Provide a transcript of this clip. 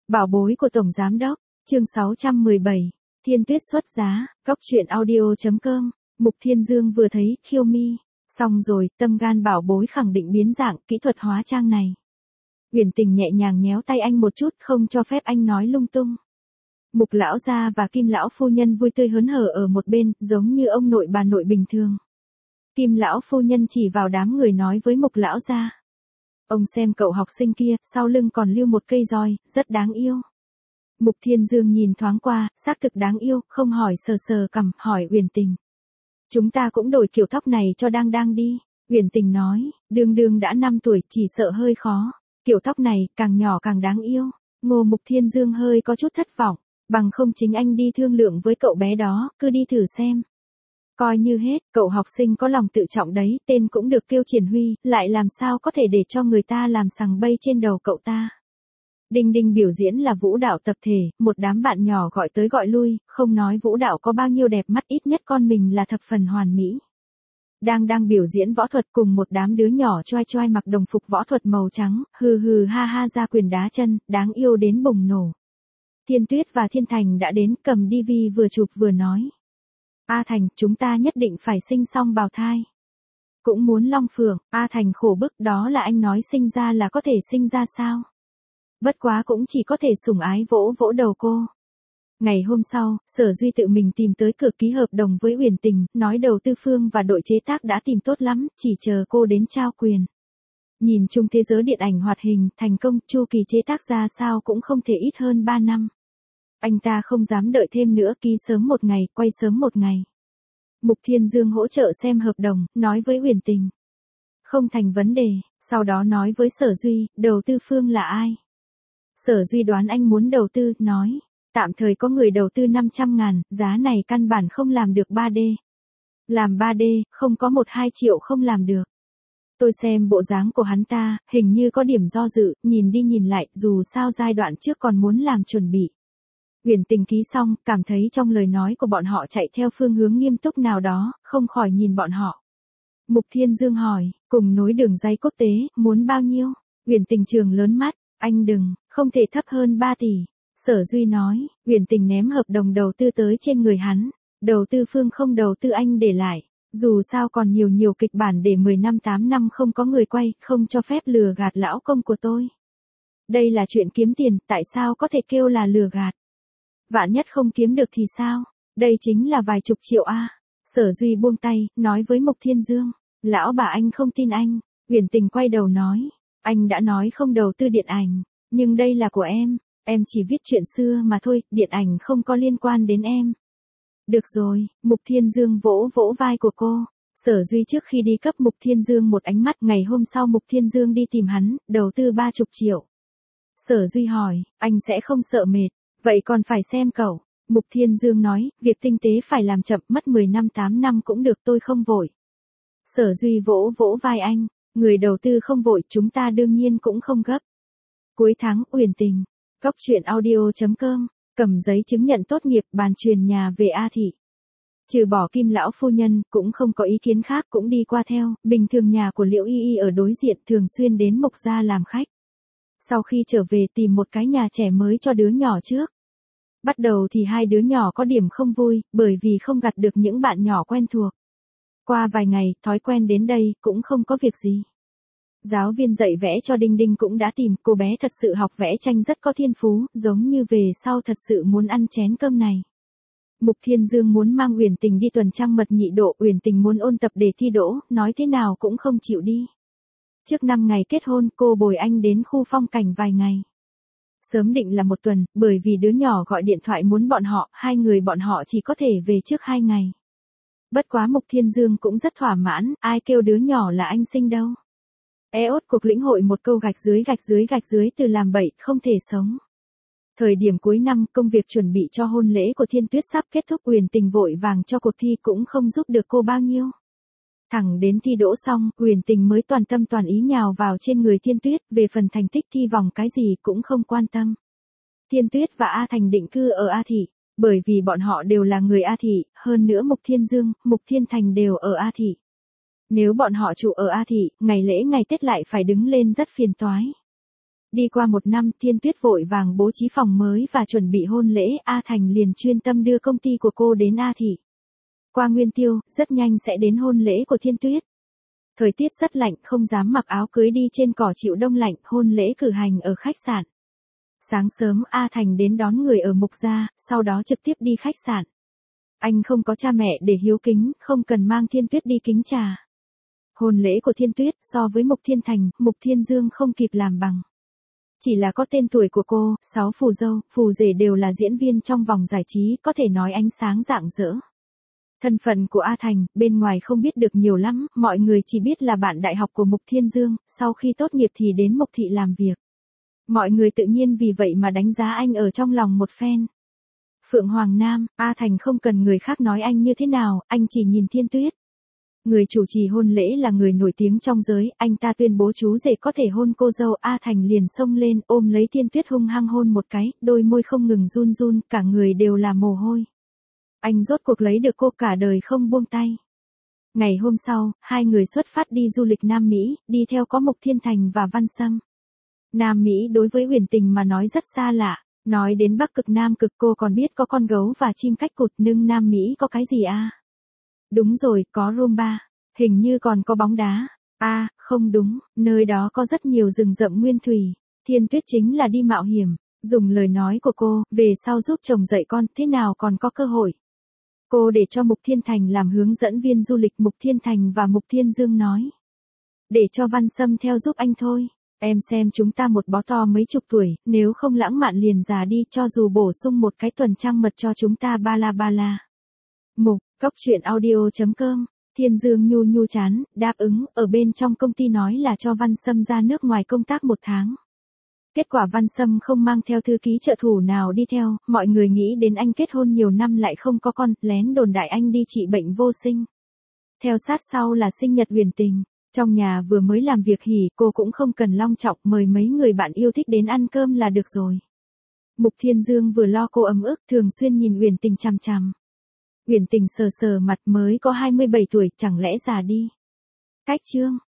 Bảo bối của Tổng Giám Đốc, chương 617, Thiên Tuyết xuất giá, Cóc truyện audio.com, Mục Thiên Dương vừa thấy Khiêu Mi, xong rồi, tâm gan bảo bối khẳng định biến dạng kỹ thuật hóa trang này. Uyển Tình nhẹ nhàng nhéo tay anh một chút không cho phép anh nói lung tung. Mục lão gia và Kim lão phu nhân vui tươi hớn hở ở một bên, giống như ông nội bà nội bình thường. Kim lão phu nhân chỉ vào đám người nói với Mục lão gia. Ông xem cậu học sinh kia, sau lưng còn lưu một cây roi, rất đáng yêu. Mục Thiên Dương nhìn thoáng qua, xác thực đáng yêu, không hỏi sờ sờ cằm, hỏi Uyển Tình. Chúng ta cũng đổi kiểu tóc này cho Đang Đang đi. Uyển Tình nói, Đương Đương đã 5 tuổi, chỉ sợ hơi khó. Kiểu tóc này, càng nhỏ càng đáng yêu. Ngô Mục Thiên Dương hơi có chút thất vọng, bằng không chính anh đi thương lượng với cậu bé đó, cứ đi thử xem. Coi như hết, cậu học sinh có lòng tự trọng đấy, tên cũng được kêu Triển Huy, lại làm sao có thể để cho người ta làm sằng bây trên đầu cậu ta. Đinh Đinh biểu diễn là vũ đạo tập thể, một đám bạn nhỏ gọi tới gọi lui, không nói vũ đạo có bao nhiêu đẹp mắt, ít nhất con mình là thập phần hoàn mỹ. Đang biểu diễn võ thuật cùng một đám đứa nhỏ choai choai mặc đồng phục võ thuật màu trắng, hừ hừ ha ha ra quyền đá chân, đáng yêu đến bùng nổ. Thiên Tuyết và Thiên Thành đã đến, cầm DV vừa chụp vừa nói. A Thành, chúng ta nhất định phải sinh xong bào thai. Cũng muốn Long Phượng, A Thành khổ bức, đó là anh nói sinh ra là có thể sinh ra sao? Bất quá cũng chỉ có thể sủng ái vỗ vỗ đầu cô. Ngày hôm sau, Sở Duy tự mình tìm tới cửa ký hợp đồng với Uyển Tình, nói đầu tư phương và đội chế tác đã tìm tốt lắm, chỉ chờ cô đến trao quyền. Nhìn chung thế giới điện ảnh hoạt hình, thành công, chu kỳ chế tác ra sao cũng không thể ít hơn 3 năm. Anh ta không dám đợi thêm nữa, ký sớm một ngày, quay sớm một ngày. Mục Thiên Dương hỗ trợ xem hợp đồng, nói với Uyển Tình. Không thành vấn đề, sau đó nói với Sở Duy, đầu tư phương là ai? Sở Duy đoán anh muốn đầu tư, nói. Tạm thời có người đầu tư 500.000, giá này căn bản không làm được 3D. Làm 3D, không có 1-2 triệu không làm được. Tôi xem bộ dáng của hắn ta, hình như có điểm do dự, nhìn đi nhìn lại, dù sao giai đoạn trước còn muốn làm chuẩn bị. Uyển Tình ký xong, cảm thấy trong lời nói của bọn họ chạy theo phương hướng nghiêm túc nào đó, không khỏi nhìn bọn họ. Mục Thiên Dương hỏi, cùng nối đường dây quốc tế, muốn bao nhiêu? Uyển Tình trừng lớn mắt, anh đừng, không thể thấp hơn 3 tỷ. Sở Duy nói, Uyển Tình ném hợp đồng đầu tư tới trên người hắn. Đầu tư phương không đầu tư anh để lại. Dù sao còn nhiều kịch bản để 10 năm 8 năm không có người quay, không cho phép lừa gạt lão công của tôi. Đây là chuyện kiếm tiền, tại sao có thể kêu là lừa gạt? Vạn nhất không kiếm được thì sao? Đây chính là vài chục triệu a. Sở Duy buông tay, nói với Mục Thiên Dương. Lão bà anh không tin anh. Uyển Tình quay đầu nói. Anh đã nói không đầu tư điện ảnh. Nhưng đây là của em chỉ viết chuyện xưa mà thôi, điện ảnh không có liên quan đến em. Được rồi, Mục Thiên Dương vỗ vỗ vai của cô. Sở Duy trước khi đi cấp Mục Thiên Dương một ánh mắt, ngày hôm sau Mục Thiên Dương đi tìm hắn, đầu tư 30 triệu. Sở Duy hỏi, anh sẽ không sợ mệt, vậy còn phải xem cậu. Mục Thiên Dương nói, việc tinh tế phải làm chậm, mất 10 năm 8 năm cũng được, tôi không vội. Sở Duy vỗ vỗ vai anh, người đầu tư không vội, chúng ta đương nhiên cũng không gấp. Cuối tháng, Uyển Tình, Cóc truyện audio.com, cầm giấy chứng nhận tốt nghiệp, bàn truyền nhà về A Thị. Trừ bỏ Kim lão phu nhân, cũng không có ý kiến khác, cũng đi qua theo, bình thường nhà của Liễu Y Y ở đối diện, thường xuyên đến Mục gia làm khách. Sau khi trở về tìm một cái nhà trẻ mới cho đứa nhỏ trước. Bắt đầu thì hai đứa nhỏ có điểm không vui, bởi vì không gặp được những bạn nhỏ quen thuộc. Qua vài ngày, thói quen đến đây, cũng không có việc gì. Giáo viên dạy vẽ cho Đinh Đinh cũng đã tìm, cô bé thật sự học vẽ tranh rất có thiên phú, giống như về sau thật sự muốn ăn chén cơm này. Mục Thiên Dương muốn mang Uyển Tình đi tuần trăng mật nhị độ, Uyển Tình muốn ôn tập để thi đỗ, nói thế nào cũng không chịu đi. Trước 5 ngày kết hôn, cô bồi anh đến khu phong cảnh vài ngày. Sớm định là 1 tuần, bởi vì đứa nhỏ gọi điện thoại muốn bọn họ, hai người bọn họ chỉ có thể về trước 2 ngày. Bất quá Mục Thiên Dương cũng rất thỏa mãn, ai kêu đứa nhỏ là anh sinh đâu. Ốt cuộc lĩnh hội một câu gạch dưới từ làm bậy, không thể sống. Thời điểm cuối năm, công việc chuẩn bị cho hôn lễ của Thiên Tuyết sắp kết thúc, Uyển Tình vội vàng cho cuộc thi cũng không giúp được cô bao nhiêu. Thẳng đến thi đỗ xong, Uyển Tình mới toàn tâm toàn ý nhào vào trên người Thiên Tuyết, về phần thành tích thi vòng cái gì cũng không quan tâm. Thiên Tuyết và A Thành định cư ở A Thị, bởi vì bọn họ đều là người A Thị, hơn nữa Mục Thiên Dương, Mục Thiên Thành đều ở A Thị. Nếu bọn họ trụ ở A Thị, ngày lễ ngày Tết lại phải đứng lên rất phiền toái. Đi qua một năm, Thiên Tuyết vội vàng bố trí phòng mới và chuẩn bị hôn lễ, A Thành liền chuyên tâm đưa công ty của cô đến A Thị. Qua Nguyên Tiêu, rất nhanh sẽ đến hôn lễ của Thiên Tuyết. Thời tiết rất lạnh, không dám mặc áo cưới đi trên cỏ chịu đông lạnh, hôn lễ cử hành ở khách sạn. Sáng sớm A Thành đến đón người ở Mục gia, sau đó trực tiếp đi khách sạn. Anh không có cha mẹ để hiếu kính, không cần mang Thiên Tuyết đi kính trà. Hôn lễ của Thiên Tuyết so với Mục Thiên Thành, Mục Thiên Dương không kịp làm bằng. Chỉ là có tên tuổi của cô, 6 phù dâu, phù rể đều là diễn viên trong vòng giải trí, có thể nói ánh sáng rạng rỡ. Thân phận của A Thành, bên ngoài không biết được nhiều lắm, mọi người chỉ biết là bạn đại học của Mục Thiên Dương, sau khi tốt nghiệp thì đến Mục Thị làm việc. Mọi người tự nhiên vì vậy mà đánh giá anh ở trong lòng một phen. Phượng Hoàng Nam, A Thành không cần người khác nói anh như thế nào, anh chỉ nhìn Thiên Tuyết. Người chủ trì hôn lễ là người nổi tiếng trong giới, anh ta tuyên bố chú rể có thể hôn cô dâu, A Thành liền xông lên ôm lấy Thiên Tuyết hung hăng hôn một cái, đôi môi không ngừng run run, cả người đều là mồ hôi. Anh rốt cuộc lấy được cô, cả đời không buông tay. Ngày hôm sau, hai người xuất phát đi du lịch Nam Mỹ, đi theo có Mục Thiên Thành và Văn Sâm. Nam Mỹ đối với Uyển Tình mà nói rất xa lạ, nói đến Bắc Cực Nam Cực cô còn biết có con gấu và chim cách cụt, nhưng Nam Mỹ có cái gì à? Đúng rồi, có rumba, hình như còn có bóng đá. À, không đúng, nơi đó có rất nhiều rừng rậm nguyên thủy. Thiên Tuyết chính là đi mạo hiểm, dùng lời nói của cô, về sau giúp chồng dạy con, thế nào còn có cơ hội. Cô để cho Mục Thiên Thành làm hướng dẫn viên du lịch, Mục Thiên Thành và Mục Thiên Dương nói. Để cho Văn Sâm theo giúp anh thôi. Em xem chúng ta một bó to mấy chục tuổi, nếu không lãng mạn liền già đi, cho dù bổ sung một cái tuần trăng mật cho chúng ta ba la. Mục, Cóc Truyện Audio.com, Thiên Dương nhu nhu chán, đáp ứng, ở bên trong công ty nói là cho Văn Sâm ra nước ngoài công tác 1 tháng. Kết quả Văn Sâm không mang theo thư ký trợ thủ nào đi theo, mọi người nghĩ đến anh kết hôn nhiều năm lại không có con, lén đồn đại anh đi trị bệnh vô sinh. Theo sát sau là sinh nhật Uyển Tình, trong nhà vừa mới làm việc hỉ, cô cũng không cần long trọng, mời mấy người bạn yêu thích đến ăn cơm là được rồi. Mục Thiên Dương vừa lo cô ấm ức, thường xuyên nhìn Uyển Tình chằm chằm. Uyển Tình sờ sờ mặt, mới có 27 tuổi, chẳng lẽ già đi. Cách chương